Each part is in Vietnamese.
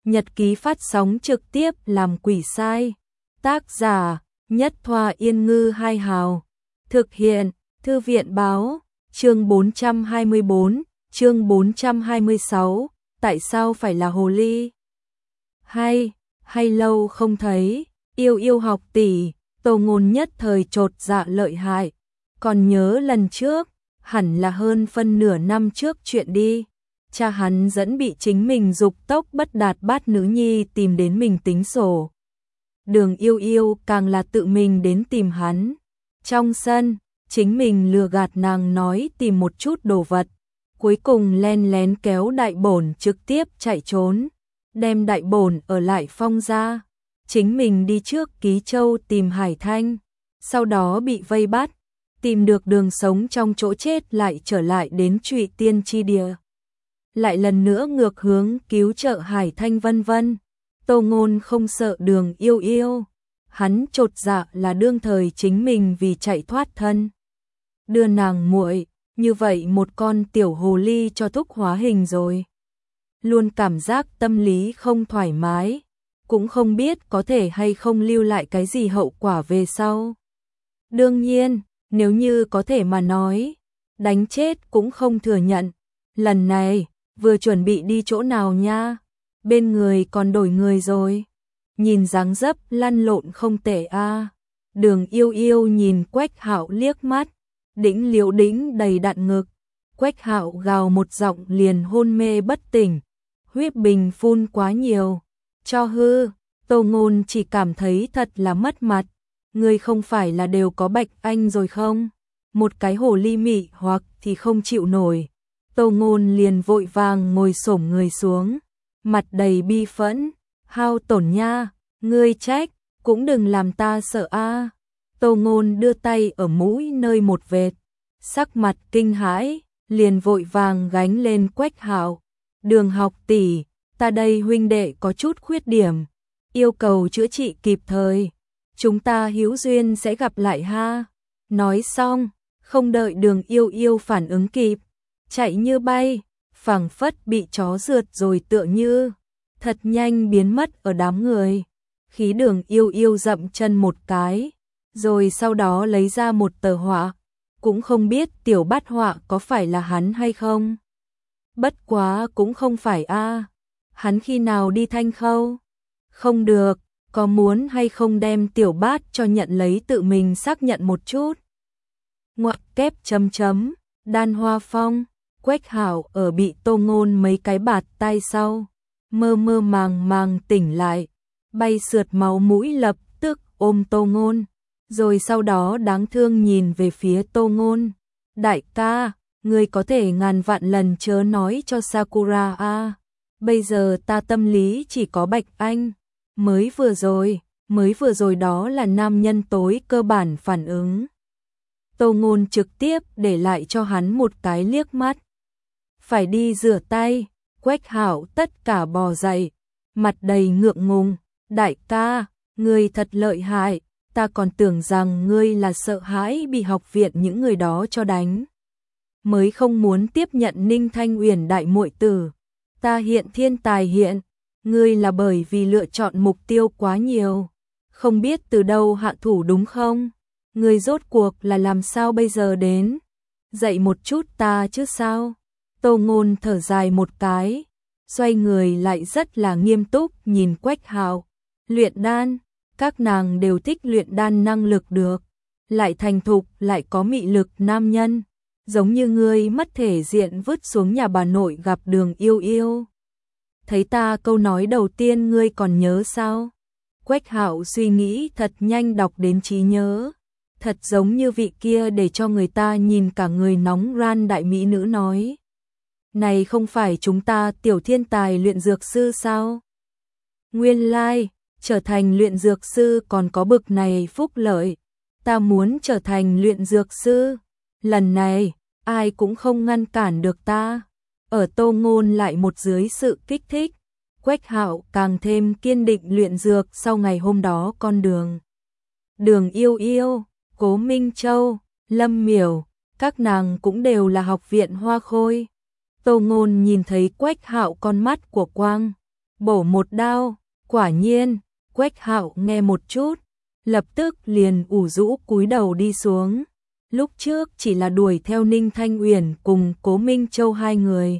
Nhật ký phát sóng trực tiếp làm quỷ sai. Tác giả Nhất Thoa Yên Ngư Hai Hào. Thực hiện Thư viện Báo. Chương 424, chương 426. Tại sao phải là hồ ly? Hay lâu không thấy, yêu học tỷ. Tô Ngôn nhất thời chột dạ lợi hại. Còn nhớ lần trước, hẳn là hơn phân nửa năm trước chuyện đi. Cha hắn dẫn bị chính mình dục tốc bất đạt bát nữ nhi tìm đến mình tính sổ. Đường yêu càng là tự mình đến tìm hắn. Trong sân, chính mình lừa gạt nàng nói tìm một chút đồ vật. Cuối cùng len lén kéo đại bổn trực tiếp chạy trốn. Đem đại bổn ở lại Phong gia. Chính mình đi trước Ký Châu tìm Hải Thanh. Sau đó bị vây bắt. Tìm được đường sống trong chỗ chết lại trở lại đến Trụy Tiên chi địa. Lại lần nữa ngược hướng cứu trợ Hải Thanh vân vân. Tô Ngôn không sợ đường yêu. Hắn chột dạ là đương thời chính mình vì chạy thoát thân. Đưa nàng muội, như vậy một con tiểu hồ ly cho thúc hóa hình rồi. Luôn cảm giác tâm lý không thoải mái. Cũng không biết có thể hay không lưu lại cái gì hậu quả về sau. Đương nhiên, nếu như có thể mà nói, đánh chết cũng không thừa nhận. Lần này, vừa chuẩn bị đi chỗ nào nha? Bên người còn đổi người rồi. Nhìn dáng dấp lăn lộn không tệ a. Đường yêu nhìn Quách Hạo liếc mắt, đĩnh liễu đĩnh đầy đặn ngực. Quách Hạo gào một giọng liền hôn mê bất tỉnh. Huyết bình phun quá nhiều. Cho hư, Tô Ngôn chỉ cảm thấy thật là mất mặt. Người không phải là đều có Bạch Anh rồi không? Một cái hồ ly mị hoặc thì không chịu nổi. Tô Ngôn liền vội vàng ngồi xổm người xuống, mặt đầy bi phẫn. Hao tổn nha, ngươi trách, cũng đừng làm ta sợ a. Tô Ngôn đưa tay ở mũi nơi một vệt, sắc mặt kinh hãi, liền vội vàng gánh lên Quách Hạo. Đường học tỷ, ta đây huynh đệ có chút khuyết điểm, yêu cầu chữa trị kịp thời. Chúng ta hữu duyên sẽ gặp lại ha. Nói xong, không đợi đường yêu phản ứng kịp, chạy như bay, phảng phất bị chó rượt rồi tựa như, thật nhanh biến mất ở đám người. Khí đường yêu dậm chân một cái, rồi sau đó lấy ra một tờ họa, cũng không biết tiểu bát họa có phải là hắn hay không. Bất quá cũng không phải a. Hắn khi nào đi Thanh Khâu? Không được, có muốn hay không đem tiểu bát cho nhận lấy tự mình xác nhận một chút. Ngoặc kép chấm, Đan Hoa Phong. Quách Hạo ở bị Tô Ngôn mấy cái bạt tay sau, mơ màng tỉnh lại, bay sượt máu mũi lập tức ôm Tô Ngôn, rồi sau đó đáng thương nhìn về phía Tô Ngôn. Đại ca, ngươi có thể ngàn vạn lần chớ nói cho Sakura a. Bây giờ ta tâm lý chỉ có Bạch Anh. Mới vừa rồi đó là nam nhân tối cơ bản phản ứng. Tô Ngôn trực tiếp để lại cho hắn một cái liếc mắt. Phải đi rửa tay. Quách Hạo tất cả bò dậy, mặt đầy ngượng ngùng. Đại ca, ngươi thật lợi hại, ta còn tưởng rằng ngươi là sợ hãi bị học viện những người đó cho đánh, mới không muốn tiếp nhận Ninh Thanh Uyển đại muội tử. Ta hiện thiên tài hiện, ngươi là bởi vì lựa chọn mục tiêu quá nhiều, không biết từ đâu hạ thủ đúng không? Ngươi rốt cuộc là làm sao bây giờ đến? Dạy một chút ta chứ sao? Tô Ngôn thở dài một cái, xoay người lại rất là nghiêm túc nhìn Quách Hạo. Luyện đan, các nàng đều thích luyện đan năng lực được, lại thành thục lại có mị lực nam nhân, giống như ngươi mất thể diện vứt xuống nhà bà nội gặp đường yêu. Thấy ta câu nói đầu tiên ngươi còn nhớ sao? Quách Hạo suy nghĩ thật nhanh đọc đến trí nhớ, thật giống như vị kia để cho người ta nhìn cả người nóng ran đại mỹ nữ nói. Này không phải chúng ta tiểu thiên tài luyện dược sư sao? Nguyên lai, trở thành luyện dược sư còn có bực này phúc lợi. Ta muốn trở thành luyện dược sư. Lần này, ai cũng không ngăn cản được ta. Ở Tô Ngôn lại một dưới sự kích thích, Quách Hạo càng thêm kiên định luyện dược sau ngày hôm đó con đường. Đường yêu, Cố Minh Châu, Lâm Miểu, các nàng cũng đều là học viện Hoa Khôi. Tô Ngôn nhìn thấy Quách Hạo con mắt của quang, bổ một đao, quả nhiên, Quách Hạo nghe một chút, lập tức liền ủ rũ cúi đầu đi xuống. Lúc trước chỉ là đuổi theo Ninh Thanh Uyển cùng Cố Minh Châu hai người,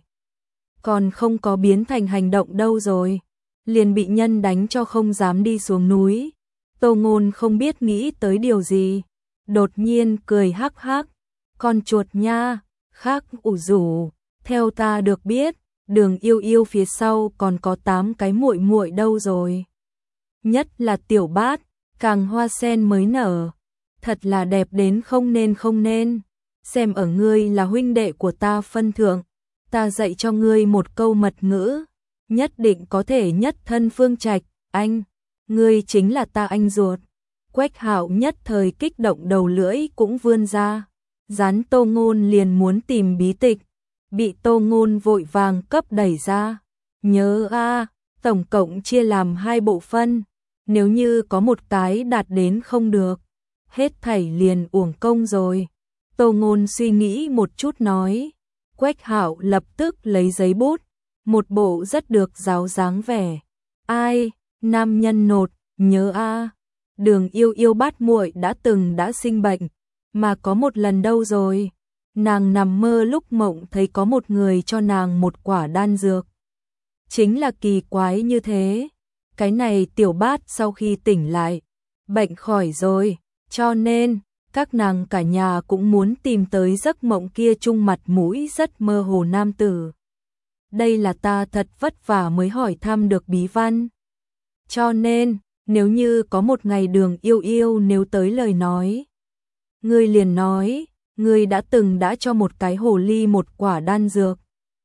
còn không có biến thành hành động đâu rồi, liền bị nhân đánh cho không dám đi xuống núi. Tô Ngôn không biết nghĩ tới điều gì, đột nhiên cười hắc hắc, con chuột nha, khác ủ rủ, theo ta được biết, Đường Yêu Yêu phía sau còn có 8 cái muội muội đâu rồi. Nhất là Tiểu Bát, càng hoa sen mới nở, thật là đẹp đến không nên, xem ở ngươi là huynh đệ của ta phân thượng, ta dạy cho ngươi một câu mật ngữ, nhất định có thể nhất thân phương trạch, anh, ngươi chính là ta anh ruột. Quách Hạo nhất thời kích động đầu lưỡi cũng vươn ra, dán Tô Ngôn liền muốn tìm bí tịch, bị Tô Ngôn vội vàng cấp đẩy ra. Nhớ a, tổng cộng chia làm 2 bộ phân, nếu như có một cái đạt đến không được, hết thảy liền uổng công rồi. Tô Ngôn suy nghĩ một chút nói. Quách Hạo lập tức lấy giấy bút, một bộ rất được giáo dáng vẻ. Ai, nam nhân nột, nhớ a, Đường Yêu Yêu Bát muội đã sinh bệnh, mà có một lần đâu rồi, nàng nằm mơ lúc mộng thấy có một người cho nàng một quả đan dược. Chính là kỳ quái như thế, cái này Tiểu Bát sau khi tỉnh lại, bệnh khỏi rồi, cho nên các nàng cả nhà cũng muốn tìm tới giấc mộng kia chung mặt mũi rất mơ hồ nam tử. Đây là ta thật vất vả mới hỏi thăm được bí văn. Cho nên, nếu như có một ngày Đường Yêu Yêu nếu tới lời nói, ngươi liền nói, ngươi đã cho một cái hồ ly một quả đan dược.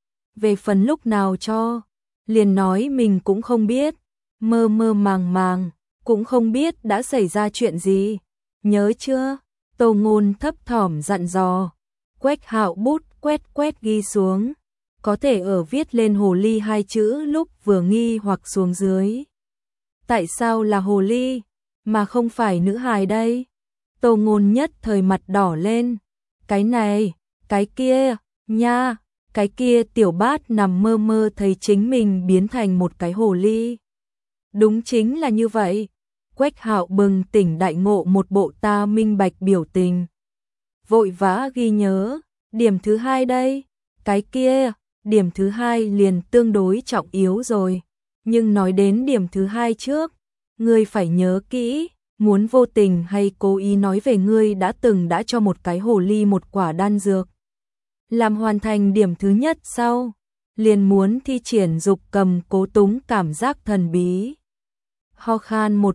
Về phần lúc nào cho, liền nói mình cũng không biết, mơ mơ màng màng, cũng không biết đã xảy ra chuyện gì. Nhớ chưa? Tô Ngôn thấp thỏm dặn dò. Quách Hạo bút quét ghi xuống, có thể ở viết lên hồ ly 2 chữ lúc vừa nghi hoặc xuống dưới. Tại sao là hồ ly, mà không phải nữ hài đây? Tô Ngôn nhất thời mặt đỏ lên. Cái này, cái kia, nha, cái kia Tiểu Bát nằm mơ mơ thấy chính mình biến thành một cái hồ ly. Đúng chính là như vậy. Quách Hạo bừng tỉnh đại ngộ, một bộ ta minh bạch biểu tình. Vội vã ghi nhớ, điểm thứ 2 đây, cái kia, điểm thứ 2 liền tương đối trọng yếu rồi. Nhưng nói đến điểm thứ 2 trước, ngươi phải nhớ kỹ, muốn vô tình hay cố ý nói về ngươi đã cho một cái hồ ly một quả đan dược. Làm hoàn thành điểm thứ nhất sau, liền muốn thi triển dục cầm cố túng cảm giác thần bí. Ho khan một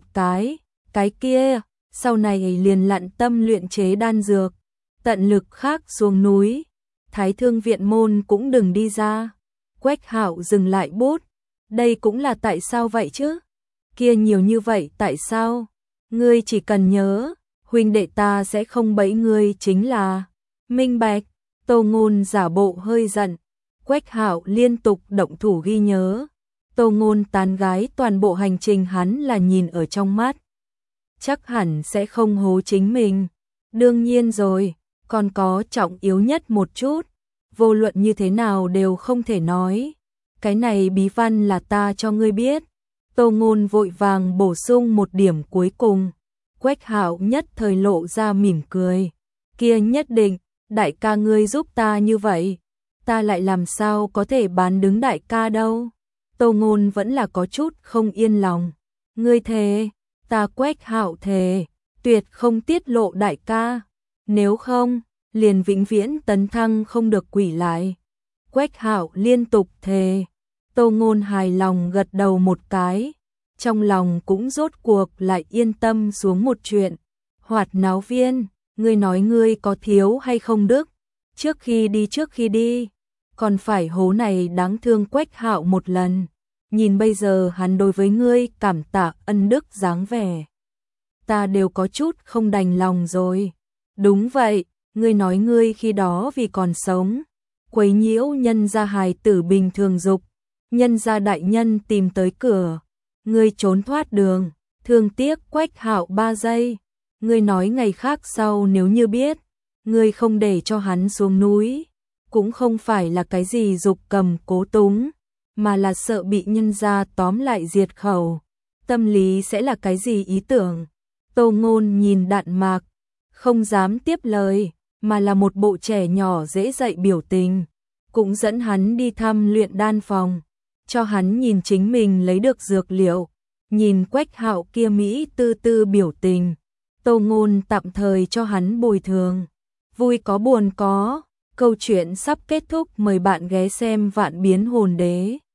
cái kia, sau này liền lặn tâm luyện chế đan dược, tận lực khác xuống núi, Thái Thương viện môn cũng đừng đi ra. Quách Hạo dừng lại bút, đây cũng là tại sao vậy chứ? Kia nhiều như vậy tại sao? Ngươi chỉ cần nhớ, huynh đệ ta sẽ không bẫy ngươi chính là. Minh bạch. Tô Ngôn giả bộ hơi giận. Quách Hạo liên tục động thủ ghi nhớ. Tô Ngôn tán gái toàn bộ hành trình hắn là nhìn ở trong mắt. Chắc hẳn sẽ không hố chính mình. Đương nhiên rồi, còn có trọng yếu nhất một chút. Vô luận như thế nào đều không thể nói. Cái này bí văn là ta cho ngươi biết. Tô Ngôn vội vàng bổ sung một điểm cuối cùng. Quách Hạo nhất thời lộ ra mỉm cười. Kia nhất định, đại ca ngươi giúp ta như vậy, ta lại làm sao có thể bán đứng đại ca đâu. Tô Ngôn vẫn là có chút không yên lòng. Ngươi thề, ta Quách Hạo thề, tuyệt không tiết lộ đại ca. Nếu không, liền vĩnh viễn tấn thăng không được quỷ lại. Quách Hạo liên tục thề. Tô Ngôn hài lòng gật đầu một cái. Trong lòng cũng rốt cuộc lại yên tâm xuống một chuyện. Hoạt náo viên, ngươi nói ngươi có thiếu hay không đức? Trước khi đi, còn phải hố này đáng thương Quách Hạo một lần. Nhìn bây giờ hắn đối với ngươi cảm tạ ân đức dáng vẻ, ta đều có chút không đành lòng rồi. Đúng vậy, ngươi nói ngươi khi đó vì còn sống, quấy nhiễu nhân gia hài tử bình thường dục, nhân gia đại nhân tìm tới cửa, ngươi trốn thoát đường, thương tiếc Quách Hạo 3 giây. Ngươi nói ngày khác sau nếu như biết, ngươi không để cho hắn xuống núi, cũng không phải là cái gì dục cầm cố túng, mà là sợ bị nhân gia tóm lại diệt khẩu. Tâm lý sẽ là cái gì ý tưởng? Tô Ngôn nhìn Đạn Mạc, không dám tiếp lời, mà là một bộ trẻ nhỏ dễ dạy biểu tình, cũng dẫn hắn đi thăm luyện đan phòng, cho hắn nhìn chính mình lấy được dược liệu, nhìn Quách Hạo kia Mỹ tư tư biểu tình. Tô Ngôn tạm thời cho hắn bồi thường, vui có buồn có, câu chuyện sắp kết thúc, mời bạn ghé xem Vạn Biến Hồn Đế.